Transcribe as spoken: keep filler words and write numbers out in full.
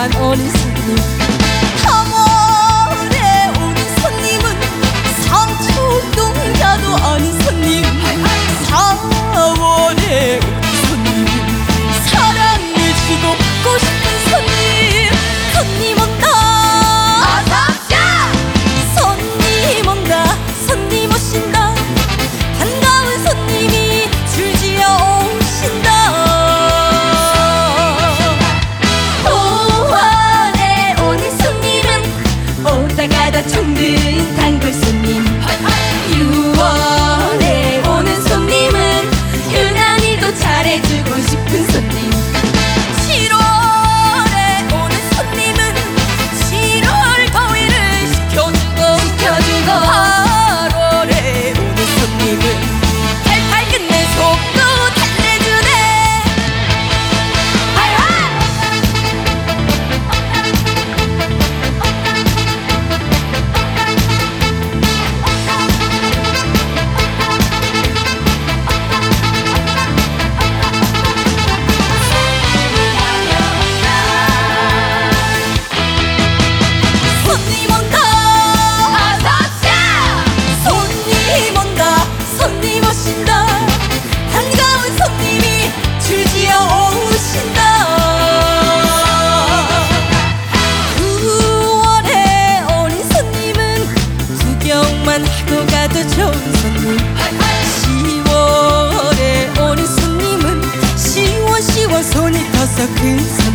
구경만 오는 손님, 삼월에 오는 손님은 상추동 가도 오는 손님, 사월에 오는 손님은 사랑해주고 받고 싶은 손님. 손님 온다 어서오쇼, 손님 온다 손님 오신다, 반가운 손님이 줄지어 오신다. 오월에 오는 손님은 오다가다 총든 단골 손님, 유월에 오는 손님은 유난히도 잘해주고 싶은 손님, 칠월에 오는 손님은 칠월 가위를 시켜주고 시켜주고 팔월에 오는 손님은 팔팔 끝내 속도 달래주네. 아이와! 손님 온다 어서오쇼, 손님 온다 손님 오신다, 반가운 손님이 줄지어 오신다. 구월에 오는 손님은 구경만 하고 가도 좋은 손님, 시월에 오는 손님은 시원시원 손이 터서 큰 손님,